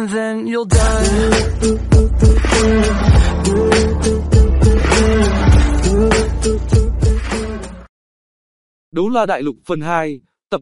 and then you'll die. Đấu La Đại Lục phần 2, tập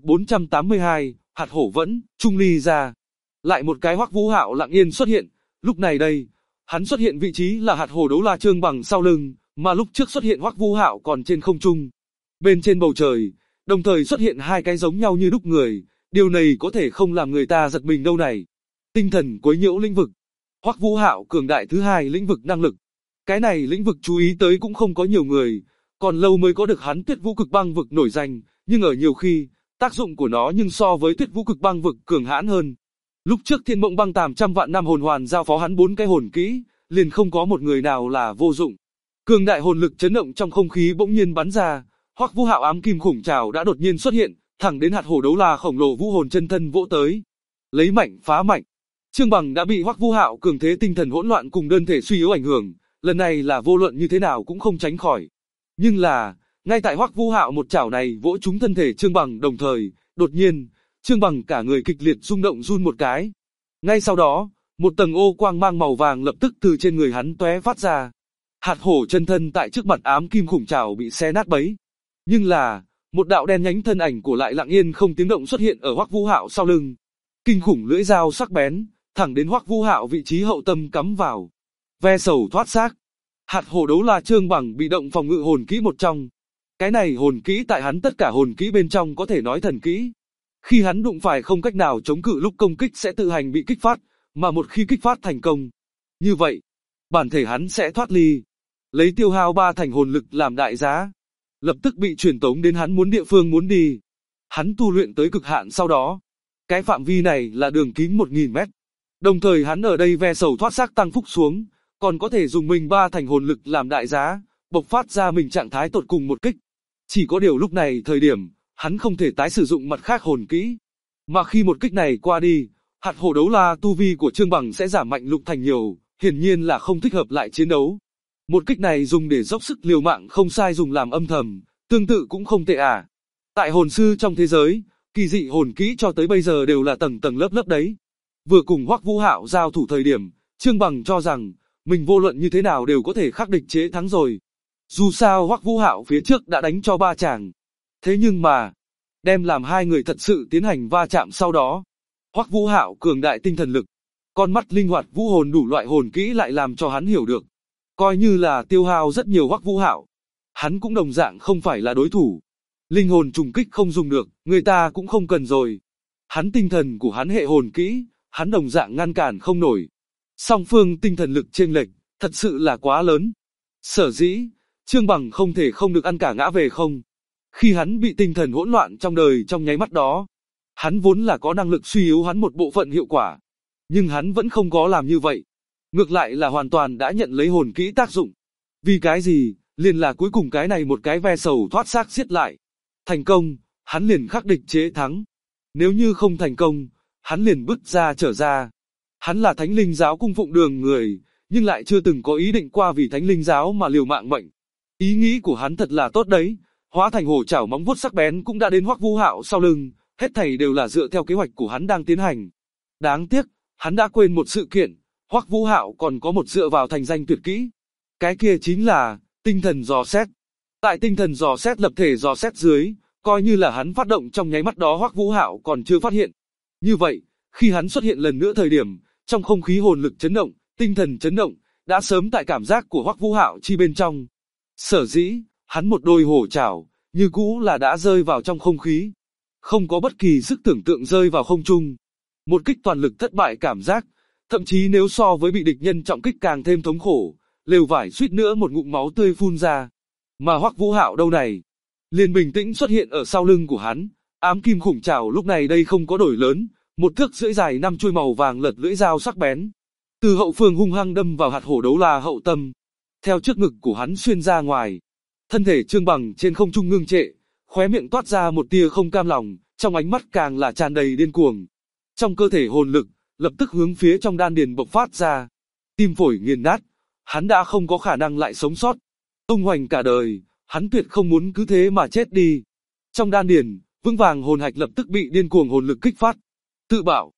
482, hạt hổ vẫn, Trung Ly ra. Lại một cái Hoắc Vũ Hạo lặng yên xuất hiện, lúc này đây, hắn xuất hiện vị trí là hạt hổ Đấu La Trương Bằng sau lưng, mà lúc trước xuất hiện Hoắc Vũ Hạo còn trên không trung. Bên trên bầu trời, đồng thời xuất hiện hai cái giống nhau như đúc người, điều này có thể không làm người ta giật mình đâu này. Tinh thần quấy nhiễu lĩnh vực. Hoắc Vũ Hạo cường đại thứ hai lĩnh vực năng lực. Cái này lĩnh vực chú ý tới cũng không có nhiều người, còn lâu mới có được hắn Tuyết Vũ Cực Băng vực nổi danh, nhưng ở nhiều khi, tác dụng của nó nhưng so với Tuyết Vũ Cực Băng vực cường hãn hơn. Lúc trước Thiên Mộng Băng Tàm trăm vạn năm hồn hoàn giao phó hắn 4 cái hồn kỹ, liền không có một người nào là vô dụng. Cường đại hồn lực chấn động trong không khí bỗng nhiên bắn ra, Hoắc Vũ Hạo ám kim khủng trảo đã đột nhiên xuất hiện, thẳng đến hạt hổ Đấu La khổng lồ vũ hồn chân thân vỗ tới. Lấy mạnh phá mạnh. Trương Bằng đã bị Hoắc Vũ Hạo cường thế tinh thần hỗn loạn cùng đơn thể suy yếu ảnh hưởng, lần này là vô luận như thế nào cũng không tránh khỏi. Nhưng là, ngay tại Hoắc Vũ Hạo một chảo này vỗ trúng thân thể Trương Bằng đồng thời, đột nhiên, Trương Bằng cả người kịch liệt rung động run một cái. Ngay sau đó, một tầng ô quang mang màu vàng lập tức từ trên người hắn tóe phát ra. Hạt hổ chân thân tại trước mặt ám kim khủng trảo bị xé nát bấy. Nhưng là, một đạo đen nhánh thân ảnh của lại lặng yên không tiếng động xuất hiện ở Hoắc Vũ Hạo sau lưng. Kinh khủng lưỡi dao sắc bén, thẳng đến Hoắc Vũ Hạo vị trí hậu tâm cắm vào. Ve sầu thoát xác. Hạt hổ Đấu La Trương Bằng bị động phòng ngự hồn kỹ một trong. Cái này hồn kỹ tại hắn tất cả hồn kỹ bên trong có thể nói thần kỹ. Khi hắn đụng phải không cách nào chống cự lúc công kích sẽ tự hành bị kích phát, mà một khi kích phát thành công, như vậy, bản thể hắn sẽ thoát ly, lấy tiêu hao 3 thành hồn lực làm đại giá, lập tức bị truyền tống đến hắn muốn địa phương muốn đi. Hắn tu luyện tới cực hạn sau đó, cái phạm vi này là đường kính 1000 mét. Đồng thời hắn ở đây ve sầu thoát xác tăng phúc xuống, còn có thể dùng mình 3 thành hồn lực làm đại giá, bộc phát ra mình trạng thái tột cùng một kích. Chỉ có điều lúc này thời điểm, hắn không thể tái sử dụng mặt khác hồn kỹ. Mà khi một kích này qua đi, hạt hổ Đấu La tu vi của Trương Bằng sẽ giảm mạnh lục thành nhiều, hiển nhiên là không thích hợp lại chiến đấu. Một kích này dùng để dốc sức liều mạng không sai dùng làm âm thầm, tương tự cũng không tệ à. Tại hồn sư trong thế giới, kỳ dị hồn kỹ cho tới bây giờ đều là tầng tầng lớp lớp đấy. Vừa cùng Hoắc Vũ Hạo giao thủ thời điểm, Trương Bằng cho rằng, mình vô luận như thế nào đều có thể khắc địch chế thắng rồi. Dù sao Hoắc Vũ Hạo phía trước đã đánh cho 3 chàng. Thế nhưng mà, đem làm hai người thật sự tiến hành va chạm sau đó. Hoắc Vũ Hạo cường đại tinh thần lực, con mắt linh hoạt vũ hồn đủ loại hồn kỹ lại làm cho hắn hiểu được. Coi như là tiêu hao rất nhiều Hoắc Vũ Hạo, hắn cũng đồng dạng không phải là đối thủ. Linh hồn trùng kích không dùng được, người ta cũng không cần rồi. Hắn tinh thần của hắn hệ hồn kỹ, hắn đồng dạng ngăn cản không nổi. Song phương tinh thần lực chênh lệch, thật sự là quá lớn. Sở dĩ, Trương Bằng không thể không được ăn cả ngã về không. Khi hắn bị tinh thần hỗn loạn trong đời trong nháy mắt đó, hắn vốn là có năng lực suy yếu hắn một bộ phận hiệu quả. Nhưng hắn vẫn không có làm như vậy. Ngược lại là hoàn toàn đã nhận lấy hồn kỹ tác dụng. Vì cái gì, liền là cuối cùng cái này một cái ve sầu thoát xác giết lại. Thành công, hắn liền khắc địch chế thắng. Nếu như không thành công, hắn liền bứt ra trở ra. Hắn là Thánh Linh Giáo cung phụng đường người, nhưng lại chưa từng có ý định qua vì Thánh Linh Giáo mà liều mạng mệnh. Ý nghĩ của hắn thật là tốt đấy, hóa thành hổ chảo móng vuốt sắc bén cũng đã đến Hoắc Vũ Hạo sau lưng, hết thảy đều là dựa theo kế hoạch của hắn đang tiến hành. Đáng tiếc, hắn đã quên một sự kiện, Hoắc Vũ Hạo còn có một dựa vào thành danh tuyệt kỹ. Cái kia chính là tinh thần dò xét. Tại tinh thần dò xét lập thể dò xét dưới, coi như là hắn phát động trong nháy mắt đó Hoắc Vũ Hạo còn chưa phát hiện. Như vậy, khi hắn xuất hiện lần nữa thời điểm, trong không khí hồn lực chấn động, tinh thần chấn động, đã sớm tại cảm giác của Hoắc Vũ Hạo chi bên trong. Sở dĩ, hắn một đôi hổ chảo, như cũ là đã rơi vào trong không khí. Không có bất kỳ sức tưởng tượng rơi vào không trung. Một kích toàn lực thất bại cảm giác, thậm chí nếu so với bị địch nhân trọng kích càng thêm thống khổ, lều vải suýt nữa một ngụm máu tươi phun ra. Mà Hoắc Vũ Hạo đâu này, liền bình tĩnh xuất hiện ở sau lưng của hắn, ám kim khủng trảo lúc này đây không có đổi lớn, 1 thước rưỡi dài 5 chuôi màu vàng lật lưỡi dao sắc bén, từ hậu phương hung hăng đâm vào hạt hổ Đấu La hậu tâm, theo trước ngực của hắn xuyên ra ngoài. Thân thể Trương Bằng trên không trung ngưng trệ, khóe miệng toát ra một tia không cam lòng, trong ánh mắt càng là tràn đầy điên cuồng. Trong cơ thể hồn lực, lập tức hướng phía trong đan điền bộc phát ra. Tim phổi nghiền nát, hắn đã không có khả năng lại sống sót. Tung hoành cả đời, hắn tuyệt không muốn cứ thế mà chết đi. Trong đan điền, vững vàng hồn hạch lập tức bị điên cuồng hồn lực kích phát. Tự bạo.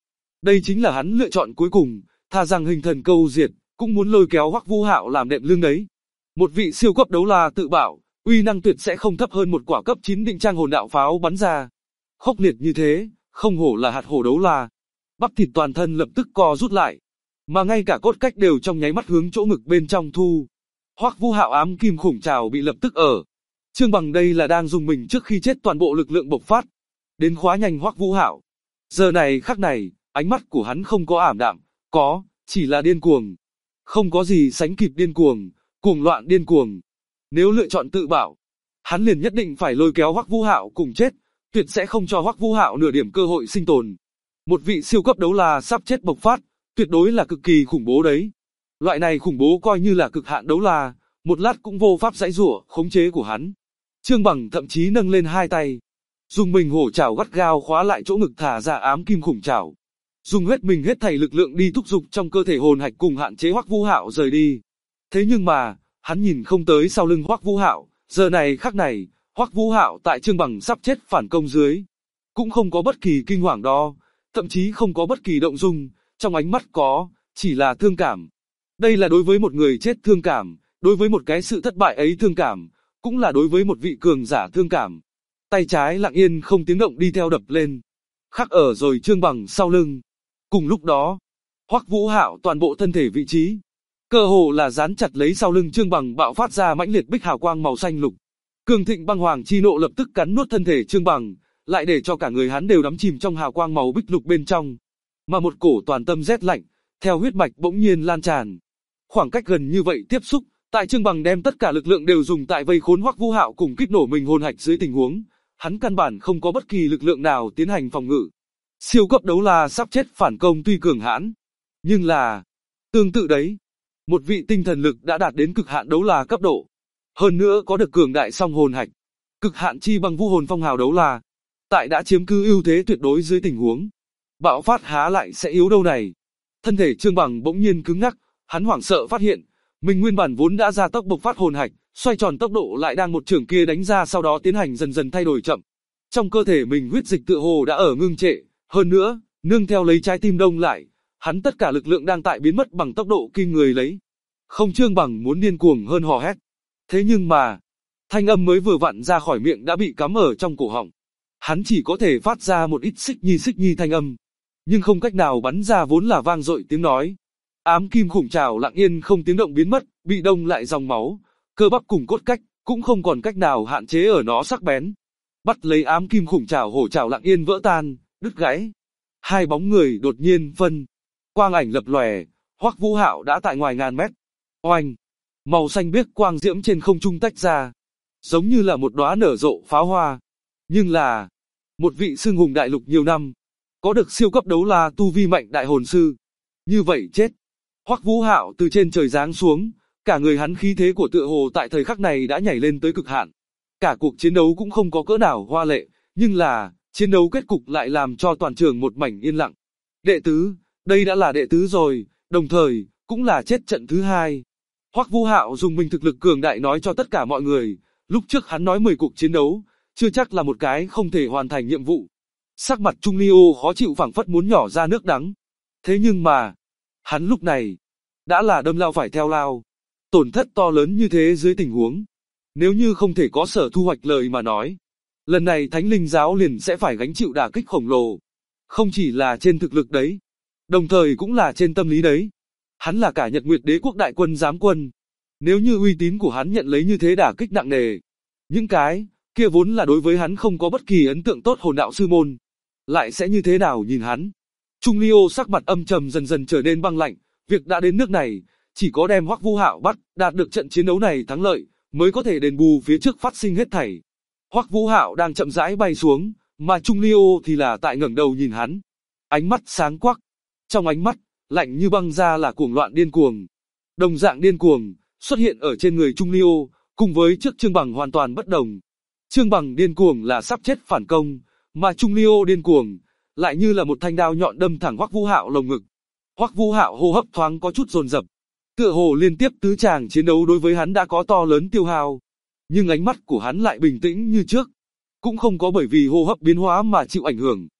Đây chính là hắn lựa chọn cuối cùng, thà rằng hình thần câu diệt, cũng muốn lôi kéo Hoắc Vũ Hạo làm đệm lưng đấy. Một vị siêu cấp đấu la tự bảo, uy năng tuyệt sẽ không thấp hơn một quả cấp 9 định trang hồn đạo pháo bắn ra. Khốc liệt như thế, không hổ là hạt hổ đấu la. Bắp thịt toàn thân lập tức co rút lại, mà ngay cả cốt cách đều trong nháy mắt hướng chỗ ngực bên trong thu. Hoắc Vũ Hạo ám kim khủng trảo bị lập tức ở. Trương Bằng đây là đang dùng mình trước khi chết toàn bộ lực lượng bộc phát, đến khóa nhanh Hoắc Vũ Hạo. Giờ này khắc này, ánh mắt của hắn không có ảm đạm, có, chỉ là điên cuồng. Không có gì sánh kịp điên cuồng, cuồng loạn điên cuồng. Nếu lựa chọn tự bảo, hắn liền nhất định phải lôi kéo Hoắc Vũ Hạo cùng chết, tuyệt sẽ không cho Hoắc Vũ Hạo nửa điểm cơ hội sinh tồn. Một vị siêu cấp đấu la sắp chết bộc phát, tuyệt đối là cực kỳ khủng bố đấy. Loại này khủng bố coi như là cực hạn đấu la, một lát cũng vô pháp giãy giụa khống chế của hắn. Trương Bằng thậm chí nâng lên hai tay, dùng mình hổ chảo gắt gao khóa lại chỗ ngực thả ra ám kim khủng chảo, dùng hết mình hết thảy lực lượng đi thúc giục trong cơ thể hồn hạch cùng hạn chế Hoắc Vũ Hạo rời đi. Thế nhưng mà, hắn nhìn không tới sau lưng Hoắc Vũ Hạo, giờ này khắc này, Hoắc Vũ Hạo tại Trương Bằng sắp chết phản công dưới, cũng không có bất kỳ kinh hoàng đó, thậm chí không có bất kỳ động dung, trong ánh mắt có, chỉ là thương cảm. Đây là đối với một người chết thương cảm, đối với một cái sự thất bại ấy thương cảm, cũng là đối với một vị cường giả thương cảm. Tay trái lặng yên không tiếng động đi theo đập lên, khắc ở rồi Trương Bằng sau lưng. Cùng lúc đó, Hoắc Vũ Hạo toàn bộ thân thể vị trí, cơ hồ là dán chặt lấy sau lưng Trương Bằng bạo phát ra mãnh liệt bích hào quang màu xanh lục. Cường thịnh băng hoàng chi nộ lập tức cắn nuốt thân thể Trương Bằng, lại để cho cả người hắn đều đắm chìm trong hào quang màu bích lục bên trong. Mà một cổ toàn tâm rét lạnh, theo huyết mạch bỗng nhiên lan tràn. Khoảng cách gần như vậy tiếp xúc, tại Trương Bằng đem tất cả lực lượng đều dùng tại vây khốn Hoắc Vũ Hạo cùng kích nổ mình hồn hạch dưới tình huống, hắn căn bản không có bất kỳ lực lượng nào tiến hành phòng ngự. Siêu cấp đấu la sắp chết phản công tuy cường hãn, nhưng là tương tự đấy, một vị tinh thần lực đã đạt đến cực hạn đấu la cấp độ, hơn nữa có được cường đại song hồn hạch, cực hạn chi băng vũ hồn phong hào đấu la, tại đã chiếm cứ ưu thế tuyệt đối dưới tình huống, bạo phát há lại sẽ yếu đâu này. Thân thể Trương Bằng bỗng nhiên cứng ngắc, hắn hoảng sợ phát hiện, mình nguyên bản vốn đã ra tốc bộc phát hồn hạch, xoay tròn tốc độ lại đang một chưởng kia đánh ra sau đó tiến hành dần dần thay đổi chậm. Trong cơ thể mình huyết dịch tựa hồ đã ở ngưng trệ, hơn nữa, nương theo lấy trái tim đông lại, hắn tất cả lực lượng đang tại biến mất bằng tốc độ kinh người lấy. Không, Trương Bằng muốn điên cuồng hơn hò hét. Thế nhưng mà, thanh âm mới vừa vặn ra khỏi miệng đã bị cắm ở trong cổ họng. Hắn chỉ có thể phát ra một ít xích nhi thanh âm, nhưng không cách nào bắn ra vốn là vang dội tiếng nói. Ám kim khủng trảo lặng yên không tiếng động biến mất, bị đông lại dòng máu, cơ bắp cùng cốt cách, cũng không còn cách nào hạn chế ở nó sắc bén. Bắt lấy ám kim khủng trảo, hổ trảo lặng yên vỡ tan, đứt gãy. Hai bóng người đột nhiên phân, quang ảnh lập lòe, Hoắc Vũ Hạo đã tại ngoài ngàn mét. Oanh, màu xanh biếc quang diễm trên không trung tách ra, giống như là một đóa nở rộ pháo hoa. Nhưng là, một vị xưng hùng đại lục nhiều năm, có được siêu cấp đấu la tu vi mạnh đại hồn sư, như vậy chết. Hoắc Vũ Hạo từ trên trời giáng xuống, cả người hắn khí thế của tựa hồ tại thời khắc này đã nhảy lên tới cực hạn. Cả cuộc chiến đấu cũng không có cỡ nào hoa lệ, nhưng là, chiến đấu kết cục lại làm cho toàn trường một mảnh yên lặng. Đệ tứ, đây đã là đệ tứ rồi, đồng thời, cũng là chết trận thứ hai. Hoắc Vũ Hạo dùng mình thực lực cường đại nói cho tất cả mọi người, lúc trước hắn nói 10 cuộc chiến đấu, chưa chắc là một cái không thể hoàn thành nhiệm vụ. Sắc mặt Trung Ly Ô khó chịu phảng phất muốn nhỏ ra nước đắng. Thế nhưng mà, hắn lúc này, đã là đâm lao phải theo lao. Tổn thất to lớn như thế dưới tình huống, nếu như không thể có sở thu hoạch lời mà nói, lần này Thánh Linh Giáo liền sẽ phải gánh chịu đả kích khổng lồ. Không chỉ là trên thực lực đấy, đồng thời cũng là trên tâm lý đấy. Hắn là cả Nhật Nguyệt Đế quốc đại quân giám quân. Nếu như uy tín của hắn nhận lấy như thế đả kích nặng nề, những cái kia vốn là đối với hắn không có bất kỳ ấn tượng tốt hồn đạo sư môn, lại sẽ như thế nào nhìn hắn. Trung Ly Ô sắc mặt âm trầm dần dần trở nên băng lạnh, việc đã đến nước này, chỉ có đem Hoắc Vũ Hạo bắt, đạt được trận chiến đấu này thắng lợi, mới có thể đền bù phía trước phát sinh hết thảy. Hoắc Vũ Hạo đang chậm rãi bay xuống, mà Trung Ly Ô thì là tại ngẩng đầu nhìn hắn, ánh mắt sáng quắc, trong ánh mắt lạnh như băng ra là cuồng loạn điên cuồng. Đồng dạng điên cuồng xuất hiện ở trên người Trung Ly Ô, cùng với trước Trương Bằng hoàn toàn bất đồng. Trương Bằng điên cuồng là sắp chết phản công, mà Trung Ly Ô điên cuồng lại như là một thanh đao nhọn đâm thẳng Hoắc Vũ Hạo lồng ngực. Hoắc Vũ Hạo hô hấp thoáng có chút dồn dập, tựa hồ liên tiếp tứ tràng chiến đấu đối với hắn đã có to lớn tiêu hao, nhưng ánh mắt của hắn lại bình tĩnh như trước, cũng không có bởi vì hô hấp biến hóa mà chịu ảnh hưởng.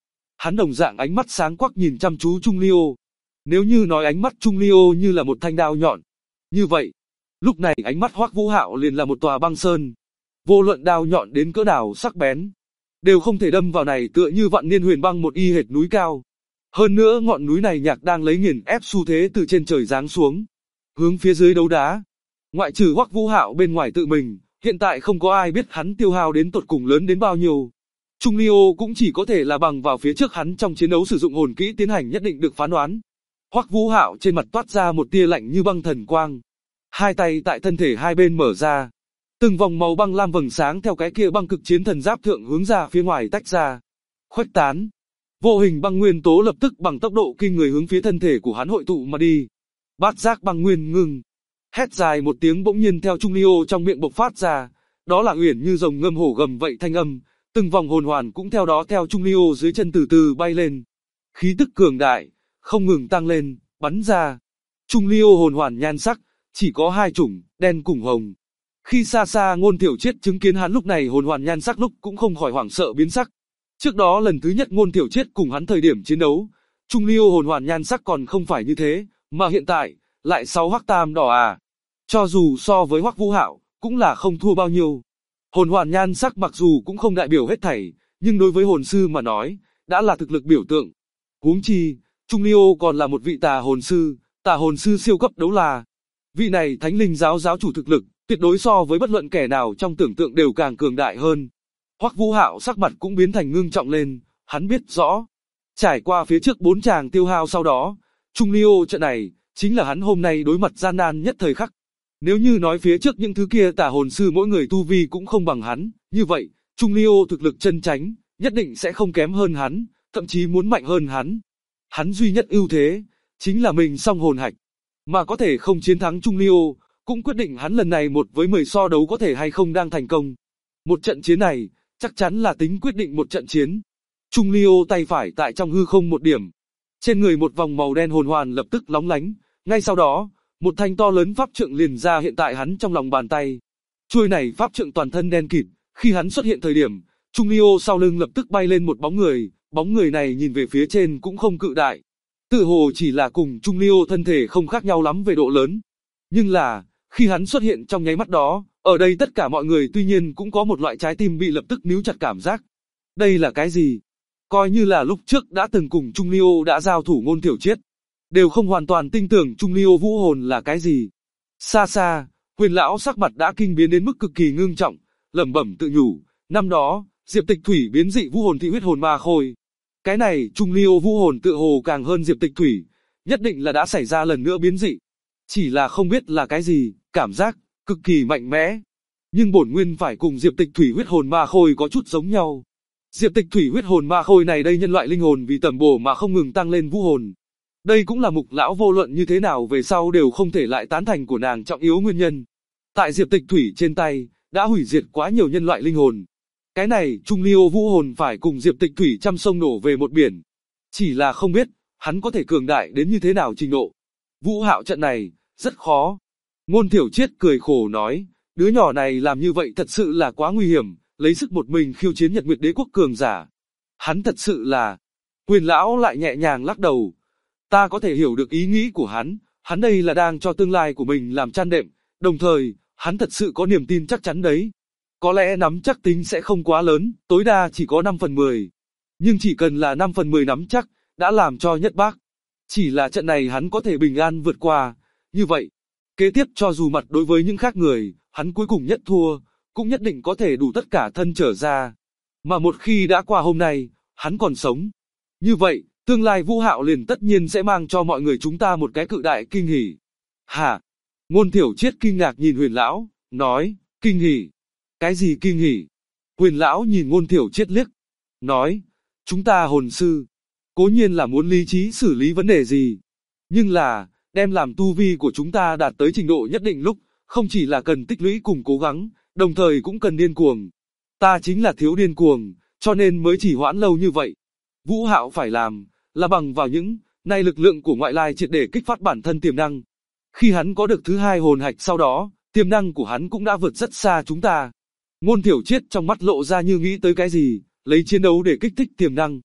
Hắn đồng dạng ánh mắt sáng quắc nhìn chăm chú Trung Ly Ô. Nếu như nói ánh mắt Trung Ly Ô như là một thanh đao nhọn, như vậy, lúc này ánh mắt Hoắc Vũ Hạo liền là một tòa băng sơn. Vô luận đao nhọn đến cỡ nào sắc bén, đều không thể đâm vào này tựa như vạn niên huyền băng một y hệt núi cao. Hơn nữa ngọn núi này nhạc đang lấy nghiền ép xu thế từ trên trời giáng xuống, hướng phía dưới đấu đá. Ngoại trừ Hoắc Vũ Hạo bên ngoài tự mình, hiện tại không có ai biết hắn tiêu hao đến tột cùng lớn đến bao nhiêu. Trung Ly Ô cũng chỉ có thể là bằng vào phía trước hắn trong chiến đấu sử dụng hồn kỹ tiến hành nhất định được phán đoán. Hoắc Vũ Hạo trên mặt toát ra một tia lạnh như băng thần quang. Hai tay tại thân thể hai bên mở ra. Từng vòng màu băng lam vầng sáng theo cái kia băng cực chiến thần giáp thượng hướng ra phía ngoài tách ra. Khuếch tán. Vô hình băng nguyên tố lập tức bằng tốc độ kinh người hướng phía thân thể của hắn hội tụ mà đi. Bát giác băng nguyên ngưng. Hét dài một tiếng bỗng nhiên theo Trung Ly Ô trong miệng bộc phát ra. Đó là uyển như rồng ngâm hổ gầm vậy thanh âm. Từng vòng hồn hoàn cũng theo đó theo Trung Ly Ô dưới chân từ từ bay lên. Khí tức cường đại, không ngừng tăng lên, bắn ra. Trung Ly Ô hồn hoàn nhan sắc, chỉ có hai chủng, đen cùng hồng. Khi xa xa Ngôn Thiểu Triết chứng kiến hắn lúc này hồn hoàn nhan sắc lúc cũng không khỏi hoảng sợ biến sắc. Trước đó lần thứ nhất Ngôn Thiểu Triết cùng hắn thời điểm chiến đấu, Trung Ly Ô hồn hoàn nhan sắc còn không phải như thế, mà hiện tại, lại 6 hắc tam đỏ à. Cho dù so với Hoắc Vũ Hạo, cũng là không thua bao nhiêu. Hồn hoàn nhan sắc mặc dù cũng không đại biểu hết thảy, nhưng đối với hồn sư mà nói, đã là thực lực biểu tượng. Huống chi, Trung Ly Ô còn là một vị tà hồn sư siêu cấp đấu la. Vị này Thánh Linh giáo giáo chủ thực lực, tuyệt đối so với bất luận kẻ nào trong tưởng tượng đều càng cường đại hơn. Hoắc Vũ Hạo sắc mặt cũng biến thành ngưng trọng lên, hắn biết rõ. Trải qua phía trước 4 tràng tiêu hao sau đó, Trung Ly Ô trận này, chính là hắn hôm nay đối mặt gian nan nhất thời khắc. Nếu như nói phía trước những thứ kia tà hồn sư mỗi người tu vi cũng không bằng hắn, như vậy, Trung Ly Ô thực lực chân chánh, nhất định sẽ không kém hơn hắn, thậm chí muốn mạnh hơn hắn. Hắn duy nhất ưu thế, chính là mình song hồn hạch. Mà có thể không chiến thắng Trung Ly Ô, cũng quyết định hắn lần này 1 với 10 so đấu có thể hay không đang thành công. Một trận chiến này, chắc chắn là tính quyết định một trận chiến. Trung Ly Ô tay phải tại trong hư không một điểm. Trên người một vòng màu đen hồn hoàn lập tức lóng lánh, ngay sau đó, một thanh to lớn pháp trượng liền ra hiện tại hắn trong lòng bàn tay. Chuôi này pháp trượng toàn thân đen kịt, khi hắn xuất hiện thời điểm, Trung Ly Ô sau lưng lập tức bay lên một bóng người này nhìn về phía trên cũng không cự đại. Tự hồ chỉ là cùng Trung Ly Ô thân thể không khác nhau lắm về độ lớn. Nhưng là, khi hắn xuất hiện trong nháy mắt đó, ở đây tất cả mọi người tuy nhiên cũng có một loại trái tim bị lập tức níu chặt cảm giác. Đây là cái gì? Coi như là lúc trước đã từng cùng Trung Ly Ô đã giao thủ Ngôn Thiểu Triết, đều không hoàn toàn tin tưởng Trung Ly Ô vũ hồn là cái gì. Xa xa, Huyền lão sắc mặt đã kinh biến đến mức cực kỳ ngưng trọng, lẩm bẩm tự nhủ, năm đó, Diệp Tịch Thủy biến dị vũ hồn thị huyết hồn ma khôi. Cái này Trung Ly Ô vũ hồn tự hồ càng hơn Diệp Tịch Thủy, nhất định là đã xảy ra lần nữa biến dị. Chỉ là không biết là cái gì, cảm giác cực kỳ mạnh mẽ. Nhưng bổn nguyên phải cùng Diệp Tịch Thủy huyết hồn ma khôi có chút giống nhau. Diệp Tịch Thủy huyết hồn ma khôi này đây nhân loại linh hồn vì tầm bổ mà không ngừng tăng lên vũ hồn. Đây cũng là Mục lão vô luận như thế nào về sau đều không thể lại tán thành của nàng trọng yếu nguyên nhân. Tại Diệp Tịch Thủy trên tay, đã hủy diệt quá nhiều nhân loại linh hồn. Cái này Trung Ly Ô vũ hồn phải cùng Diệp Tịch Thủy trăm sông đổ về một biển. Chỉ là không biết, hắn có thể cường đại đến như thế nào trình độ. Vũ Hạo trận này, rất khó. Ngôn Thiểu Triết cười khổ nói, đứa nhỏ này làm như vậy thật sự là quá nguy hiểm, lấy sức một mình khiêu chiến Nhật Nguyệt Đế quốc cường giả. Hắn thật sự là... Huyền lão lại nhẹ nhàng lắc đầu. Ta có thể hiểu được ý nghĩ của hắn đây là đang cho tương lai của mình làm chăn đệm, đồng thời, hắn thật sự có niềm tin chắc chắn đấy. Có lẽ nắm chắc tính sẽ không quá lớn, tối đa chỉ có 5/10. Nhưng chỉ cần là 5/10 nắm chắc, đã làm cho nhất bác. Chỉ là trận này hắn có thể bình an vượt qua, như vậy. Kế tiếp cho dù mặt đối với những khác người, hắn cuối cùng nhất thua, cũng nhất định có thể đủ tất cả thân trở ra. Mà một khi đã qua hôm nay, hắn còn sống. Như vậy, tương lai Vũ Hạo liền tất nhiên sẽ mang cho mọi người chúng ta một cái cự đại kinh hỉ. Hả? Ngôn Thiểu Triết kinh ngạc nhìn Huyền lão, nói, kinh hỉ? Cái gì kinh hỉ? Huyền lão nhìn Ngôn Thiểu Triết liếc, nói, chúng ta hồn sư, cố nhiên là muốn lý trí xử lý vấn đề gì. Nhưng là, đem làm tu vi của chúng ta đạt tới trình độ nhất định lúc, không chỉ là cần tích lũy cùng cố gắng, đồng thời cũng cần điên cuồng. Ta chính là thiếu điên cuồng, cho nên mới chỉ hoãn lâu như vậy. Vũ Hạo phải làm, là bằng vào những này lực lượng của ngoại lai triệt để kích phát bản thân tiềm năng. Khi hắn có được thứ 2 hồn hạch sau đó, tiềm năng của hắn cũng đã vượt rất xa chúng ta. Ngôn Thiểu Triết trong mắt lộ ra như nghĩ tới cái gì, lấy chiến đấu để kích thích tiềm năng.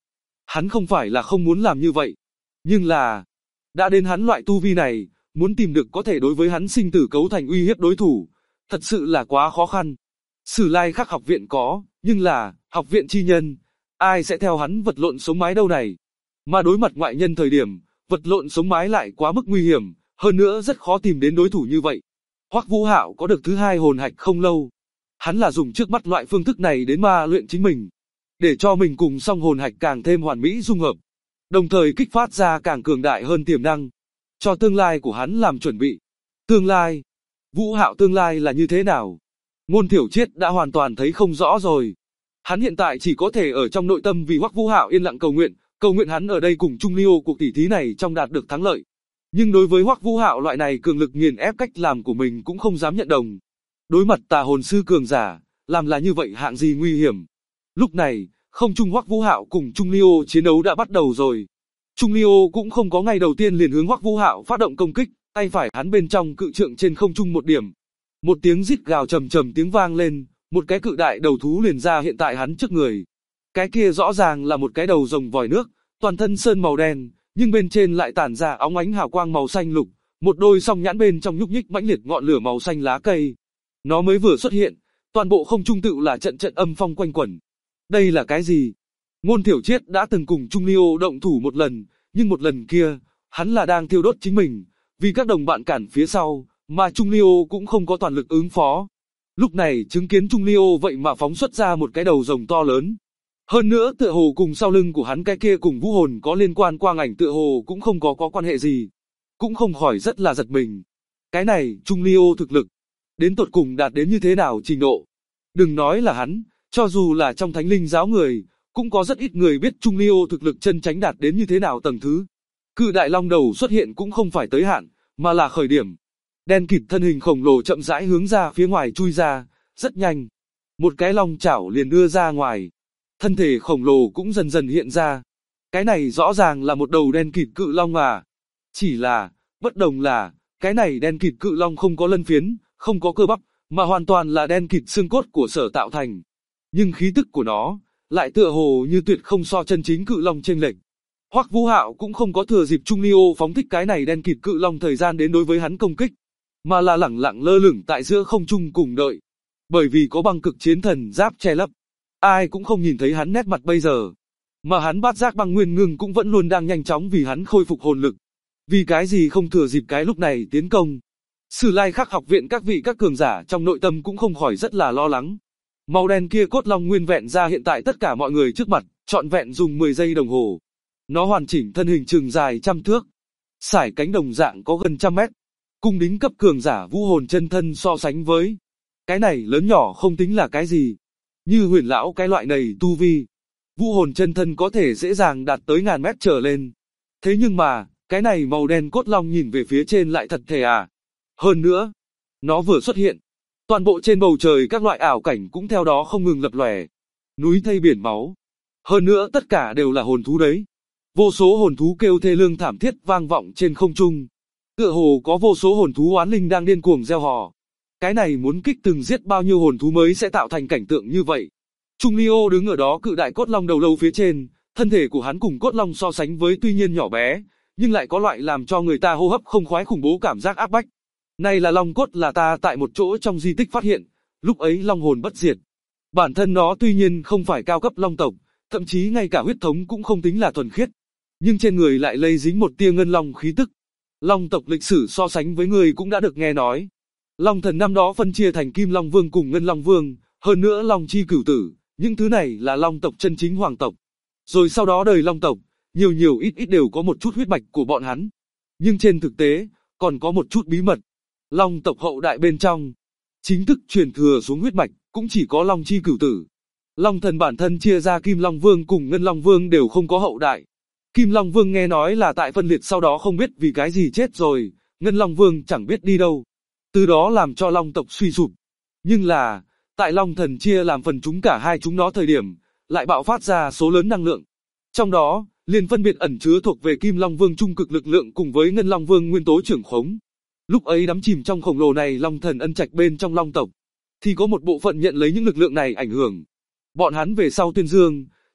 Hắn không phải là không muốn làm như vậy, nhưng là, đã đến hắn loại tu vi này, muốn tìm được có thể đối với hắn sinh tử cấu thành uy hiếp đối thủ, thật sự là quá khó khăn. Sử Lai Khắc học viện có, nhưng là, học viện chi nhân, ai sẽ theo hắn vật lộn sống mái đâu này. Mà đối mặt ngoại nhân thời điểm, vật lộn sống mái lại quá mức nguy hiểm, hơn nữa rất khó tìm đến đối thủ như vậy. Hoắc Vũ Hạo có được thứ hai hồn hạch không lâu. Hắn là dùng trước mắt loại phương thức này đến ma luyện chính mình, để cho mình cùng song hồn hạch càng thêm hoàn mỹ dung hợp, đồng thời kích phát ra càng cường đại hơn tiềm năng, cho tương lai của hắn làm chuẩn bị. Tương lai, Vũ Hạo tương lai là như thế nào? Ngôn Thiểu Triết đã hoàn toàn thấy không rõ rồi. Hắn hiện tại chỉ có thể ở trong nội tâm vì Hoắc Vũ Hạo yên lặng cầu nguyện hắn ở đây cùng Trung Liêu cuộc tỷ thí này trong đạt được thắng lợi. Nhưng đối với Hoắc Vũ Hạo loại này cường lực nghiền ép cách làm của mình cũng không dám nhận đồng. Đối mặt tà hồn sư cường giả, làm là như vậy hạng gì nguy hiểm. Lúc này, không trung Hoắc Vũ Hạo cùng Trung Liêu chiến đấu đã bắt đầu rồi. Trung Liêu cũng không có ngay đầu tiên liền hướng Hoắc Vũ Hạo phát động công kích, tay phải hắn bên trong cự trượng trên không trung một điểm. Một tiếng rít gào trầm trầm tiếng vang lên, một cái cự đại đầu thú liền ra hiện tại hắn trước người. Cái kia rõ ràng là một cái đầu rồng vòi nước, toàn thân sơn màu đen, nhưng bên trên lại tản ra óng ánh hào quang màu xanh lục, một đôi song nhãn bên trong nhúc nhích mãnh liệt ngọn lửa màu xanh lá cây. Nó mới vừa xuất hiện, toàn bộ không trung tự là trận trận âm phong quanh quẩn. Đây là cái gì? Ngôn Thiểu Triết đã từng cùng Trung Liêu động thủ một lần, nhưng một lần kia, hắn là đang thiêu đốt chính mình, vì các đồng bạn cản phía sau, mà Trung Liêu cũng không có toàn lực ứng phó. Lúc này chứng kiến Trung Liêu vậy mà phóng xuất ra một cái đầu rồng to lớn. Hơn nữa tựa hồ cùng sau lưng của hắn cái kia cùng vũ hồn có liên quan quang ảnh tựa hồ cũng không có quan hệ gì. Cũng không khỏi rất là giật mình. Cái này, Trung Liêu thực lực, đến tột cùng đạt đến như thế nào trình độ. Đừng nói là hắn, cho dù là trong thánh linh giáo người, cũng có rất ít người biết Trung Liêu thực lực chân chánh đạt đến như thế nào tầng thứ. Cự đại long đầu xuất hiện cũng không phải tới hạn, mà là khởi điểm. Đen kịt thân hình khổng lồ chậm rãi hướng ra phía ngoài chui ra, rất nhanh. Một cái long chảo liền đưa ra ngoài. Thân thể khổng lồ cũng dần dần hiện ra. Cái này rõ ràng là một đầu đen kịt cự long à. Chỉ là, bất đồng là, cái này đen kịt cự long không có lân phiến, không có cơ bắp, mà hoàn toàn là đen kịt xương cốt của sở tạo thành. Nhưng khí tức của nó, lại tựa hồ như tuyệt không so chân chính cự long chênh lệch. Hoắc Vũ Hạo cũng không có thừa dịp Trung Liêu phóng thích cái này đen kịt cự long thời gian đến đối với hắn công kích, mà là lẳng lặng lơ lửng tại giữa không trung cùng đợi. Bởi vì có băng cực chiến thần giáp che lấp, ai cũng không nhìn thấy hắn nét mặt bây giờ. Mà hắn bát giác băng nguyên ngưng cũng vẫn luôn đang nhanh chóng vì hắn khôi phục hồn lực. Vì cái gì không thừa dịp cái lúc này tiến công. Sử Lai Khắc học viện các cường giả trong nội tâm cũng không khỏi rất là lo lắng. Màu đen kia cốt long nguyên vẹn ra hiện tại tất cả mọi người trước mặt, trọn vẹn dùng 10 giây đồng hồ. Nó hoàn chỉnh thân hình chừng dài trăm thước, sải cánh đồng dạng có gần trăm mét. Cung đính cấp cường giả vũ hồn chân thân so sánh với cái này lớn nhỏ không tính là cái gì. Như Huyền lão cái loại này tu vi, vũ hồn chân thân có thể dễ dàng đạt tới ngàn mét trở lên. Thế nhưng mà, cái này màu đen cốt long nhìn về phía trên lại thật thể à. Hơn nữa, nó vừa xuất hiện, toàn bộ trên bầu trời các loại ảo cảnh cũng theo đó không ngừng lập lòe. Núi thây biển máu. Hơn nữa tất cả đều là hồn thú đấy. Vô số hồn thú kêu thê lương thảm thiết vang vọng trên không trung. Tựa hồ có vô số hồn thú oán linh đang điên cuồng gieo hò. Cái này muốn kích từng giết bao nhiêu hồn thú mới sẽ tạo thành cảnh tượng như vậy. Trung Liêu đứng ở đó cự đại cốt long đầu lâu phía trên, thân thể của hắn cùng cốt long so sánh với tuy nhiên nhỏ bé, nhưng lại có loại làm cho người ta hô hấp không khoái khủng bố cảm giác áp bách. Này là long cốt là ta tại một chỗ trong di tích phát hiện, lúc ấy long hồn bất diệt. Bản thân nó tuy nhiên không phải cao cấp long tộc, thậm chí ngay cả huyết thống cũng không tính là thuần khiết, nhưng trên người lại lây dính một tia ngân long khí tức. Long tộc lịch sử so sánh với người cũng đã được nghe nói. Long thần năm đó phân chia thành Kim Long Vương cùng Ngân Long Vương, hơn nữa Long Chi Cửu Tử, những thứ này là long tộc chân chính hoàng tộc. Rồi sau đó đời long tộc, nhiều ít đều có một chút huyết mạch của bọn hắn. Nhưng trên thực tế, còn có một chút bí mật. Long tộc hậu đại bên trong, chính thức truyền thừa xuống huyết mạch, cũng chỉ có Long Chi Cửu Tử. Long thần bản thân chia ra Kim Long Vương cùng Ngân Long Vương đều không có hậu đại. Kim Long Vương nghe nói là tại phân liệt sau đó không biết vì cái gì chết rồi, Ngân Long Vương chẳng biết đi đâu. Từ đó làm cho Long tộc suy sụp. Nhưng là, tại Long thần chia làm phần chúng cả hai chúng nó thời điểm, lại bạo phát ra số lớn năng lượng. Trong đó, liền phân biệt ẩn chứa thuộc về Kim Long Vương trung cực lực lượng cùng với Ngân Long Vương nguyên tố trưởng khống. Lúc ấy đắm chìm trong khổng lồ này Long thần ân trạch bên trong Long tộc, thì có một bộ phận nhận lấy những lực lượng này ảnh hưởng. Bọn hắn về sau tuyên dương,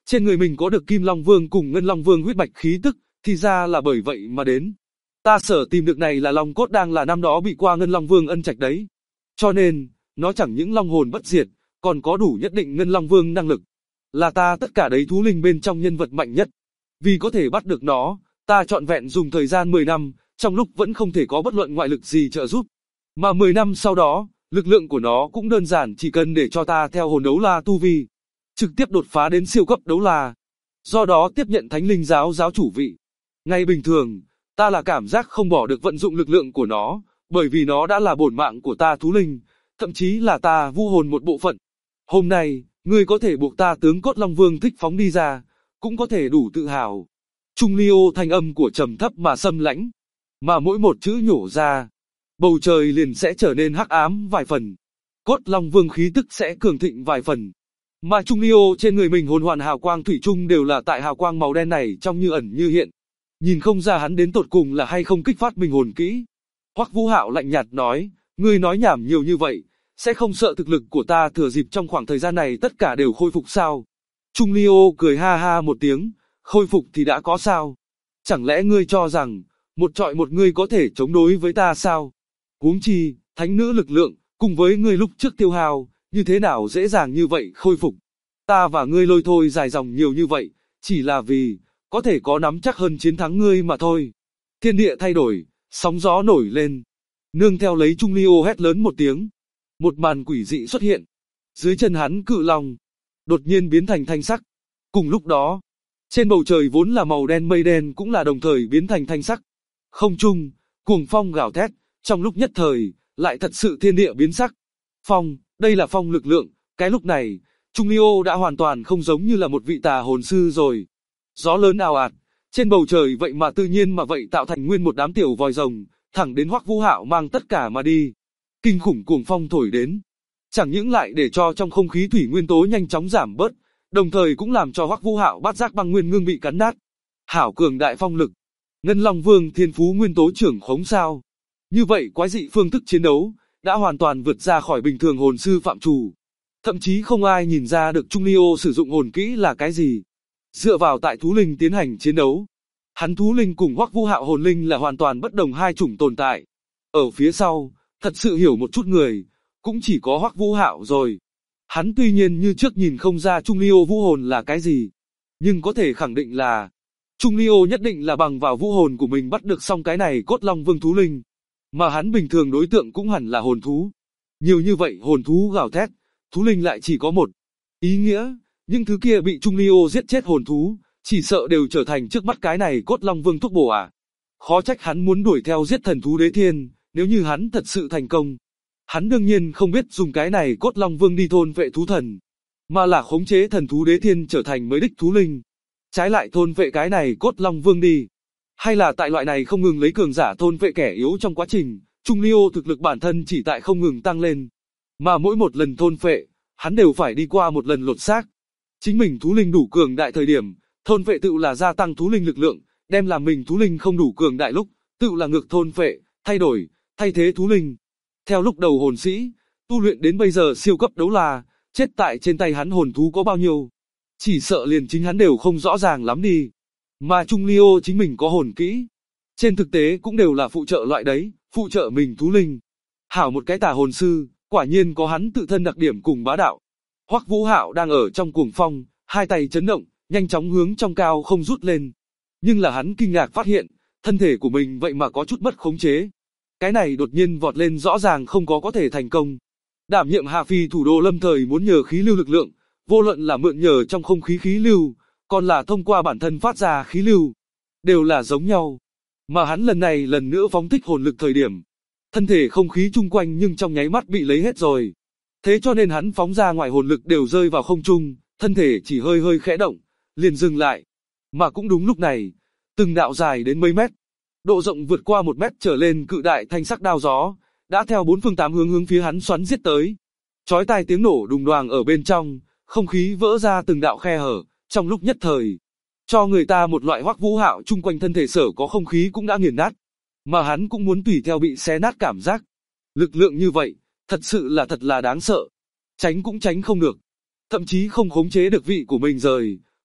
Trên người mình có được Kim Long Vương cùng Ngân Long Vương huyết mạch khí tức, thì ra là bởi vậy mà đến. Ta sở tìm được này là long cốt đang là năm đó bị qua Ngân Long Vương ân trạch đấy. Cho nên, nó chẳng những long hồn bất diệt, còn có đủ nhất định Ngân Long Vương năng lực. Là ta tất cả đấy thú linh bên trong nhân vật mạnh nhất. Vì có thể bắt được nó, ta trọn vẹn dùng thời gian 10 năm, trong lúc vẫn không thể có bất luận ngoại lực gì trợ giúp. Mà 10 năm sau đó, lực lượng của nó cũng đơn giản chỉ cần để cho ta theo hồn đấu la tu vi, trực tiếp đột phá đến siêu cấp đấu la. Do đó tiếp nhận Thánh Linh giáo giáo chủ vị. Ngày bình thường, ta là cảm giác không bỏ được vận dụng lực lượng của nó, bởi vì nó đã là bổn mạng của ta thú linh, thậm chí là ta vu hồn một bộ phận. Hôm nay, ngươi có thể buộc ta tướng cốt Long Vương thích phóng đi ra, cũng có thể đủ tự hào. Trung Ly Ô thanh âm của trầm thấp mà xâm lãnh, mà mỗi một chữ nhổ ra, bầu trời liền sẽ trở nên hắc ám vài phần. Cốt Long Vương khí tức sẽ cường thịnh vài phần. Mà Trung Ly Ô trên người mình hồn hoàn hào quang thủy chung đều là tại hào quang màu đen này trong như ẩn như hiện. Nhìn không ra hắn đến tột cùng là hay không kích phát mình hồn kỹ. Hoắc Vũ Hạo lạnh nhạt nói, ngươi nói nhảm nhiều như vậy, sẽ không sợ thực lực của ta thừa dịp trong khoảng thời gian này tất cả đều khôi phục sao? Trung Ly Ô cười ha ha một tiếng, khôi phục thì đã có sao? Chẳng lẽ ngươi cho rằng, một trọi một ngươi có thể chống đối với ta sao? Huống chi, thánh nữ lực lượng, cùng với ngươi lúc trước tiêu hao, như thế nào dễ dàng như vậy khôi phục? Ta và ngươi lôi thôi dài dòng nhiều như vậy, chỉ là vì, có thể có nắm chắc hơn chiến thắng ngươi mà thôi. Thiên địa thay đổi, sóng gió nổi lên. Nương theo lấy Trung Ly Ô hét lớn một tiếng. Một màn quỷ dị xuất hiện. Dưới chân hắn cự long, đột nhiên biến thành thanh sắc. Cùng lúc đó, trên bầu trời vốn là màu đen mây đen cũng là đồng thời biến thành thanh sắc. Không trung, cuồng phong gào thét, trong lúc nhất thời, lại thật sự thiên địa biến sắc. Phong, đây là phong lực lượng, cái lúc này, Trung Ly Ô đã hoàn toàn không giống như là một vị tà hồn sư rồi. Gió lớn ào ạt, trên bầu trời vậy mà tự nhiên mà vậy tạo thành nguyên một đám tiểu vòi rồng, thẳng đến Hoắc Vũ Hạo mang tất cả mà đi. Kinh khủng cuồng phong thổi đến, chẳng những lại để cho trong không khí thủy nguyên tố nhanh chóng giảm bớt, đồng thời cũng làm cho Hoắc Vũ Hạo bát giác băng nguyên ngưng bị cắn nát. Hảo cường đại phong lực, Ngân Long Vương thiên phú nguyên tố trưởng khống sao? Như vậy quái dị phương thức chiến đấu đã hoàn toàn vượt ra khỏi bình thường hồn sư phạm trù. Thậm chí không ai nhìn ra được Trung Ly Ô sử dụng hồn kỹ là cái gì. Dựa vào tại thú linh tiến hành chiến đấu, hắn thú linh cùng Hoắc Vũ Hạo hồn linh là hoàn toàn bất đồng hai chủng tồn tại. Ở phía sau, thật sự hiểu một chút người, cũng chỉ có Hoắc Vũ Hạo rồi. Hắn tuy nhiên như trước nhìn không ra Trung Ly Ô vũ hồn là cái gì, nhưng có thể khẳng định là Trung Ly Ô nhất định là bằng vào vũ hồn của mình bắt được xong cái này cốt long vương thú linh, mà hắn bình thường đối tượng cũng hẳn là hồn thú. Nhiều như vậy hồn thú gào thét, thú linh lại chỉ có một. Ý nghĩa, những thứ kia bị Trung Ly Ô giết chết hồn thú, chỉ sợ đều trở thành trước mắt cái này cốt long vương thuốc bổ à. Khó trách hắn muốn đuổi theo giết thần thú đế thiên, nếu như hắn thật sự thành công. Hắn đương nhiên không biết dùng cái này cốt long vương đi thôn vệ thú thần, mà là khống chế thần thú đế thiên trở thành mới đích thú linh. Trái lại thôn vệ cái này cốt long vương đi. Hay là tại loại này không ngừng lấy cường giả thôn vệ kẻ yếu trong quá trình, Trung Ly Ô thực lực bản thân chỉ tại không ngừng tăng lên. Mà mỗi một lần thôn phệ, hắn đều phải đi qua một lần lột xác. Chính mình thú linh đủ cường đại thời điểm, thôn phệ tự là gia tăng thú linh lực lượng, đem làm mình thú linh không đủ cường đại lúc, tự là ngược thôn phệ, thay đổi, thay thế thú linh. Theo lúc đầu hồn sĩ, tu luyện đến bây giờ siêu cấp đấu la, chết tại trên tay hắn hồn thú có bao nhiêu, chỉ sợ liền chính hắn đều không rõ ràng lắm đi. Mà Trung Ly Ô chính mình có hồn kỹ, trên thực tế cũng đều là phụ trợ loại đấy, phụ trợ mình thú linh. Hảo một cái tà hồn sư, quả nhiên có hắn tự thân đặc điểm cùng bá đạo. Hoắc Vũ Hạo đang ở trong cuồng phong, hai tay chấn động, nhanh chóng hướng trong cao không rút lên. Nhưng là hắn kinh ngạc phát hiện, thân thể của mình vậy mà có chút mất khống chế. Cái này đột nhiên vọt lên rõ ràng không có thể thành công. Đảm nhiệm Hà Phi thủ đô lâm thời muốn nhờ khí lưu lực lượng, vô luận là mượn nhờ trong không khí khí lưu, còn là thông qua bản thân phát ra khí lưu, đều là giống nhau. Mà hắn lần này lần nữa phóng thích hồn lực thời điểm, thân thể không khí chung quanh nhưng trong nháy mắt bị lấy hết rồi. Thế cho nên hắn phóng ra ngoài hồn lực đều rơi vào không trung, thân thể chỉ hơi hơi khẽ động, liền dừng lại. Mà cũng đúng lúc này, từng đạo dài đến mấy mét, độ rộng vượt qua 1 mét trở lên cự đại thanh sắc đao gió, đã theo 4 phương 8 hướng phía hắn xoắn giết tới. Chói tai tiếng nổ đùng đoàng ở bên trong, không khí vỡ ra từng đạo khe hở, trong lúc nhất thời, cho người ta một loại Hoắc Vũ Hạo chung quanh thân thể sở có không khí cũng đã nghiền nát, mà hắn cũng muốn tùy theo bị xé nát cảm giác. Lực lượng như vậy, thật là đáng sợ, tránh cũng tránh không được, thậm chí không khống chế được vị của mình rời,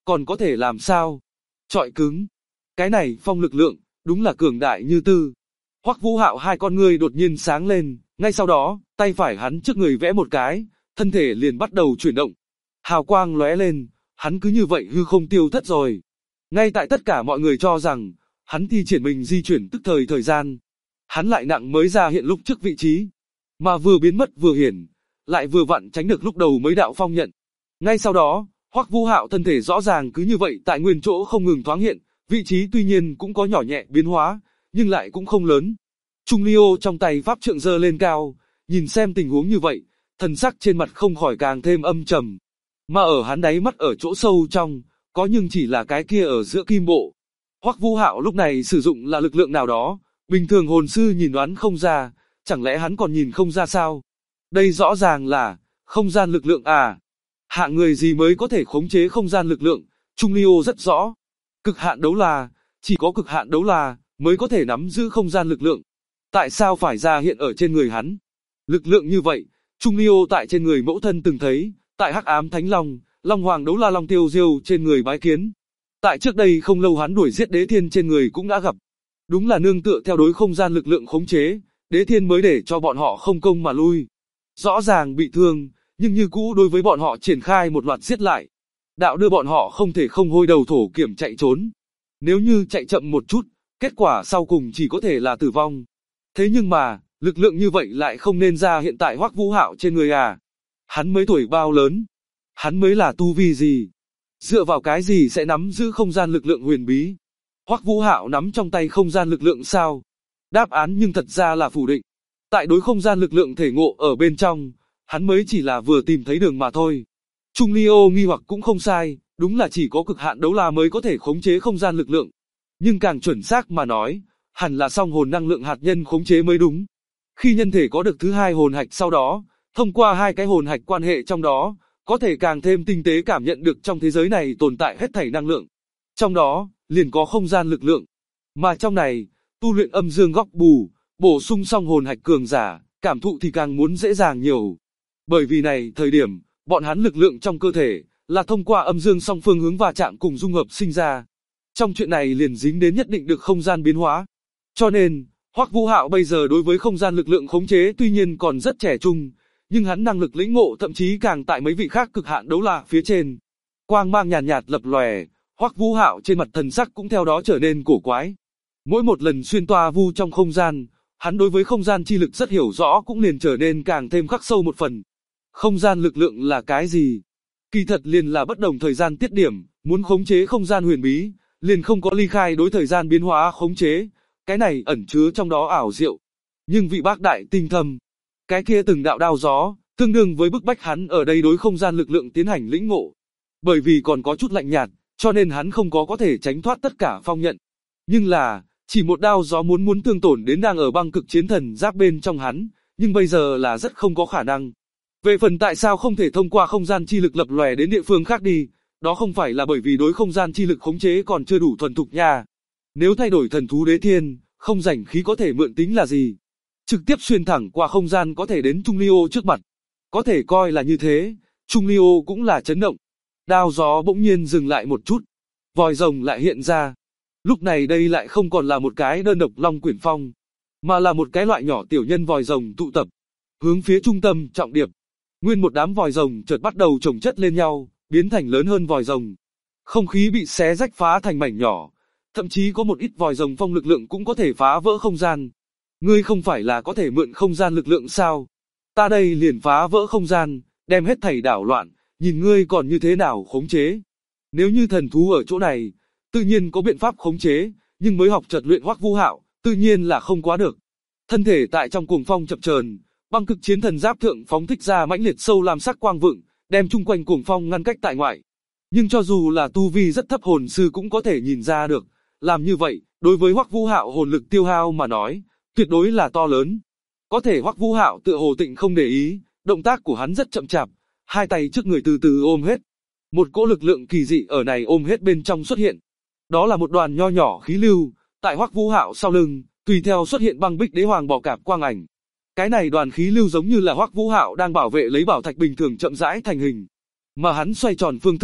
còn có thể làm sao? Trọi cứng. Cái này phong lực lượng, đúng là cường đại như tư. Hoắc Vũ Hạo hai con ngươi đột nhiên sáng lên, ngay sau đó, tay phải hắn trước người vẽ một cái, thân thể liền bắt đầu chuyển động. Hào quang lóe lên, hắn cứ như vậy hư không tiêu thất rồi. Ngay tại tất cả mọi người cho rằng, hắn thi triển mình di chuyển tức thời gian. Hắn lại nặng mới ra hiện lúc trước vị trí, mà vừa biến mất vừa hiển, lại vừa vặn tránh được lúc đầu mấy đạo phong nhận. Ngay sau đó, Hoắc Vũ Hạo thân thể rõ ràng cứ như vậy tại nguyên chỗ không ngừng thoáng hiện, vị trí tuy nhiên cũng có nhỏ nhẹ biến hóa, nhưng lại cũng không lớn. Trung Ly Ô trong tay pháp trượng giơ lên cao, nhìn xem tình huống như vậy, thần sắc trên mặt không khỏi càng thêm âm trầm. Mà ở hắn đáy mắt ở chỗ sâu trong, có nhưng chỉ là cái kia ở giữa kim bộ. Hoắc Vũ Hạo lúc này sử dụng là lực lượng nào đó, bình thường hồn sư nhìn đoán không ra, chẳng lẽ hắn còn nhìn không ra sao? Đây rõ ràng là không gian lực lượng à? Hạng người gì mới có thể khống chế không gian lực lượng? Trung Ly Ô rất rõ. Cực hạn đấu la, chỉ có cực hạn đấu la mới có thể nắm giữ không gian lực lượng. Tại sao phải ra hiện ở trên người hắn? Lực lượng như vậy, Trung Ly Ô tại trên người mẫu thân từng thấy, tại Hắc Ám Thánh Long, Long Hoàng đấu la Long Tiêu Diêu trên người bái kiến. Tại trước đây không lâu hắn đuổi giết Đế Thiên trên người cũng đã gặp. Đúng là nương tựa theo đối không gian lực lượng khống chế, Đế Thiên mới để cho bọn họ không công mà lui. Rõ ràng bị thương, nhưng như cũ đối với bọn họ triển khai một loạt giết lại. Đạo đưa bọn họ không thể không hôi đầu thổ kiểm chạy trốn. Nếu như chạy chậm một chút, kết quả sau cùng chỉ có thể là tử vong. Thế nhưng mà, lực lượng như vậy lại không nên ra hiện tại Hoắc Vũ Hạo trên người à? Hắn mới tuổi bao lớn? Hắn mới là tu vi gì? Dựa vào cái gì sẽ nắm giữ không gian lực lượng huyền bí? Hoắc Vũ Hạo nắm trong tay không gian lực lượng sao? Đáp án nhưng thật ra là phủ định. Tại đối không gian lực lượng thể ngộ ở bên trong, hắn mới chỉ là vừa tìm thấy đường mà thôi. Trung Ly Ô nghi hoặc cũng không sai, đúng là chỉ có cực hạn đấu la mới có thể khống chế không gian lực lượng. Nhưng càng chuẩn xác mà nói, hẳn là song hồn năng lượng hạt nhân khống chế mới đúng. Khi nhân thể có được thứ hai hồn hạch sau đó, thông qua hai cái hồn hạch quan hệ trong đó, có thể càng thêm tinh tế cảm nhận được trong thế giới này tồn tại hết thảy năng lượng. Trong đó, liền có không gian lực lượng. Mà trong này, tu luyện âm dương góc bù, bổ sung song hồn hạch cường giả, cảm thụ thì càng muốn dễ dàng nhiều. Bởi vì này, thời điểm, bọn hắn lực lượng trong cơ thể, là thông qua âm dương song phương hướng va chạm cùng dung hợp sinh ra. Trong chuyện này liền dính đến nhất định được không gian biến hóa. Cho nên, Hoắc Vũ Hạo bây giờ đối với không gian lực lượng khống chế tuy nhiên còn rất trẻ trung, nhưng hắn năng lực lĩnh ngộ thậm chí càng tại mấy vị khác cực hạn đấu la phía trên. Quang mang nhàn nhạt lập lòe, Hoắc Vũ Hạo trên mặt thần sắc cũng theo đó trở nên cổ quái. Mỗi một lần xuyên toa vu trong không gian, hắn đối với không gian chi lực rất hiểu rõ cũng liền trở nên càng thêm khắc sâu một phần. Không gian lực lượng là cái gì? Kỳ thật liền là bất đồng thời gian tiết điểm, muốn khống chế không gian huyền bí, liền không có ly khai đối thời gian biến hóa khống chế, cái này ẩn chứa trong đó ảo diệu. Nhưng vị bác đại tinh thâm, cái kia từng đạo đao gió, tương đương với bức bách hắn ở đây đối không gian lực lượng tiến hành lĩnh ngộ. Bởi vì còn có chút lạnh nhạt, cho nên hắn không có thể tránh thoát tất cả phong nhận. Nhưng là, chỉ một đao gió muốn thương tổn đến đang ở băng cực chiến thần giáp bên trong hắn, nhưng bây giờ là rất không có khả năng. Về phần tại sao không thể thông qua không gian chi lực lập lòe đến địa phương khác đi, đó không phải là bởi vì đối không gian chi lực khống chế còn chưa đủ thuần thục nha. Nếu thay đổi thần thú Đế Thiên, không rảnh khí có thể mượn tính là gì? Trực tiếp xuyên thẳng qua không gian có thể đến Trung Ly Ô trước mặt. Có thể coi là như thế, Trung Ly Ô cũng là chấn động. Đao gió bỗng nhiên dừng lại một chút, vòi rồng lại hiện ra. Lúc này đây lại không còn là một cái đơn độc long quyển phong, mà là một cái loại nhỏ tiểu nhân vòi rồng tụ tập, hướng phía trung tâm trọng điệp. Nguyên một đám vòi rồng chợt bắt đầu chồng chất lên nhau, biến thành lớn hơn vòi rồng. Không khí bị xé rách phá thành mảnh nhỏ, thậm chí có một ít vòi rồng phong lực lượng cũng có thể phá vỡ không gian. Ngươi không phải là có thể mượn không gian lực lượng sao? Ta đây liền phá vỡ không gian, đem hết thảy đảo loạn, nhìn ngươi còn như thế nào khống chế. Nếu như thần thú ở chỗ này, tự nhiên có biện pháp khống chế, nhưng mới học chợt luyện Hoắc Vũ Hạo, tự nhiên là không quá được. Thân thể tại trong cuồng phong chập chờn, băng cực chiến thần giáp thượng phóng thích ra mãnh liệt sâu lam sắc quang vựng, đem chung quanh cuồng phong ngăn cách tại ngoại. Nhưng cho dù là tu vi rất thấp hồn sư cũng có thể nhìn ra được, làm như vậy, đối với Hoắc Vũ Hạo hồn lực tiêu hao mà nói, tuyệt đối là to lớn. Có thể Hoắc Vũ Hạo tựa hồ tịnh không để ý, động tác của hắn rất chậm chạp, hai tay trước người từ từ ôm hết. Một cỗ lực lượng kỳ dị ở này ôm hết bên trong xuất hiện. Đó là một đoàn nho nhỏ khí lưu, tại Hoắc Vũ Hạo sau lưng, tùy theo xuất hiện băng bích đế hoàng bò cạp quang ảnh. Cái này đoàn khí lưu giống như là Hoắc Vũ Hạo đang bảo vệ lấy bảo thạch bình thường chậm rãi thành hình. Mà hắn xoay tròn phương thức,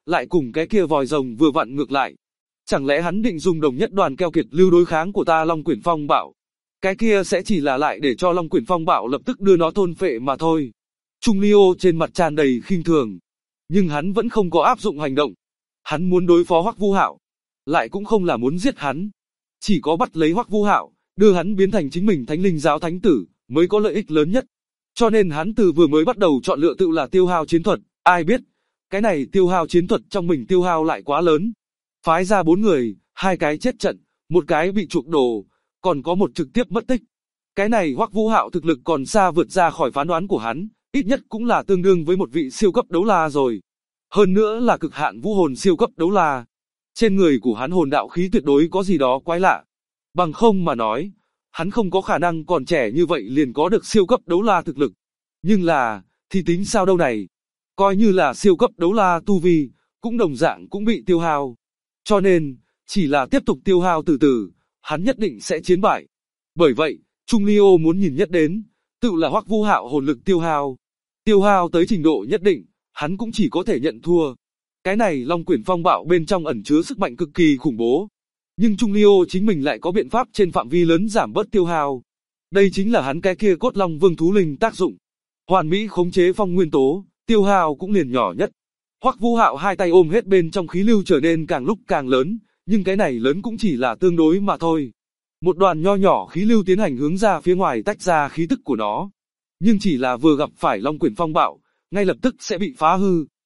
lại cùng cái kia vòi rồng vừa vặn ngược lại. Chẳng lẽ hắn định dùng đồng nhất đoàn keo kiệt lưu đối kháng của ta Long Quyển Phong Bạo? Cái kia sẽ chỉ là lại để cho Long Quyển Phong Bạo lập tức đưa nó thôn phệ mà thôi. Trung Ly Ô trên mặt tràn đầy khinh thường, nhưng hắn vẫn không có áp dụng hành động. Hắn muốn đối phó Hoắc Vũ Hạo, lại cũng không là muốn giết hắn, chỉ có bắt lấy Hoắc Vũ Hạo, đưa hắn biến thành chính mình Thánh Linh Giáo thánh tử, mới có lợi ích lớn nhất. Cho nên hắn từ vừa mới bắt đầu chọn lựa tự là tiêu hao chiến thuật, ai biết, cái này tiêu hao chiến thuật trong mình tiêu hao lại quá lớn. Phái ra 4 người, 2 cái chết trận, 1 cái bị chuộc đồ, còn có 1 trực tiếp mất tích. Cái này Hoắc Vũ Hạo thực lực còn xa vượt ra khỏi phán đoán của hắn, ít nhất cũng là tương đương với một vị siêu cấp đấu la rồi. Hơn nữa là cực hạn vũ hồn siêu cấp đấu la. Trên người của hắn hồn đạo khí tuyệt đối có gì đó quái lạ. Bằng không mà nói, hắn không có khả năng còn trẻ như vậy liền có được siêu cấp đấu la thực lực. Nhưng là, thì tính sao đâu này? Coi như là siêu cấp đấu la tu vi, cũng đồng dạng cũng bị tiêu hao. Cho nên, chỉ là tiếp tục tiêu hao từ từ, hắn nhất định sẽ chiến bại. Bởi vậy, Trung Ly Ô muốn nhìn nhất đến, tự là Hoắc Vũ Hạo hồn lực tiêu hao. Tiêu hao tới trình độ nhất định, hắn cũng chỉ có thể nhận thua. Cái này Long Quyển Phong Bạo bên trong ẩn chứa sức mạnh cực kỳ khủng bố. Nhưng Trung Ly Ô chính mình lại có biện pháp trên phạm vi lớn giảm bớt tiêu hao. Đây chính là hắn cái kia cốt long vương thú linh tác dụng. Hoàn mỹ khống chế phong nguyên tố, tiêu hao cũng liền nhỏ nhất. Hoắc Vũ Hạo hai tay ôm hết bên trong khí lưu trở nên càng lúc càng lớn, nhưng cái này lớn cũng chỉ là tương đối mà thôi. Một đoàn nho nhỏ khí lưu tiến hành hướng ra phía ngoài tách ra khí tức của nó. Nhưng chỉ là vừa gặp phải Long Quyển Phong Bạo, ngay lập tức sẽ bị phá hư.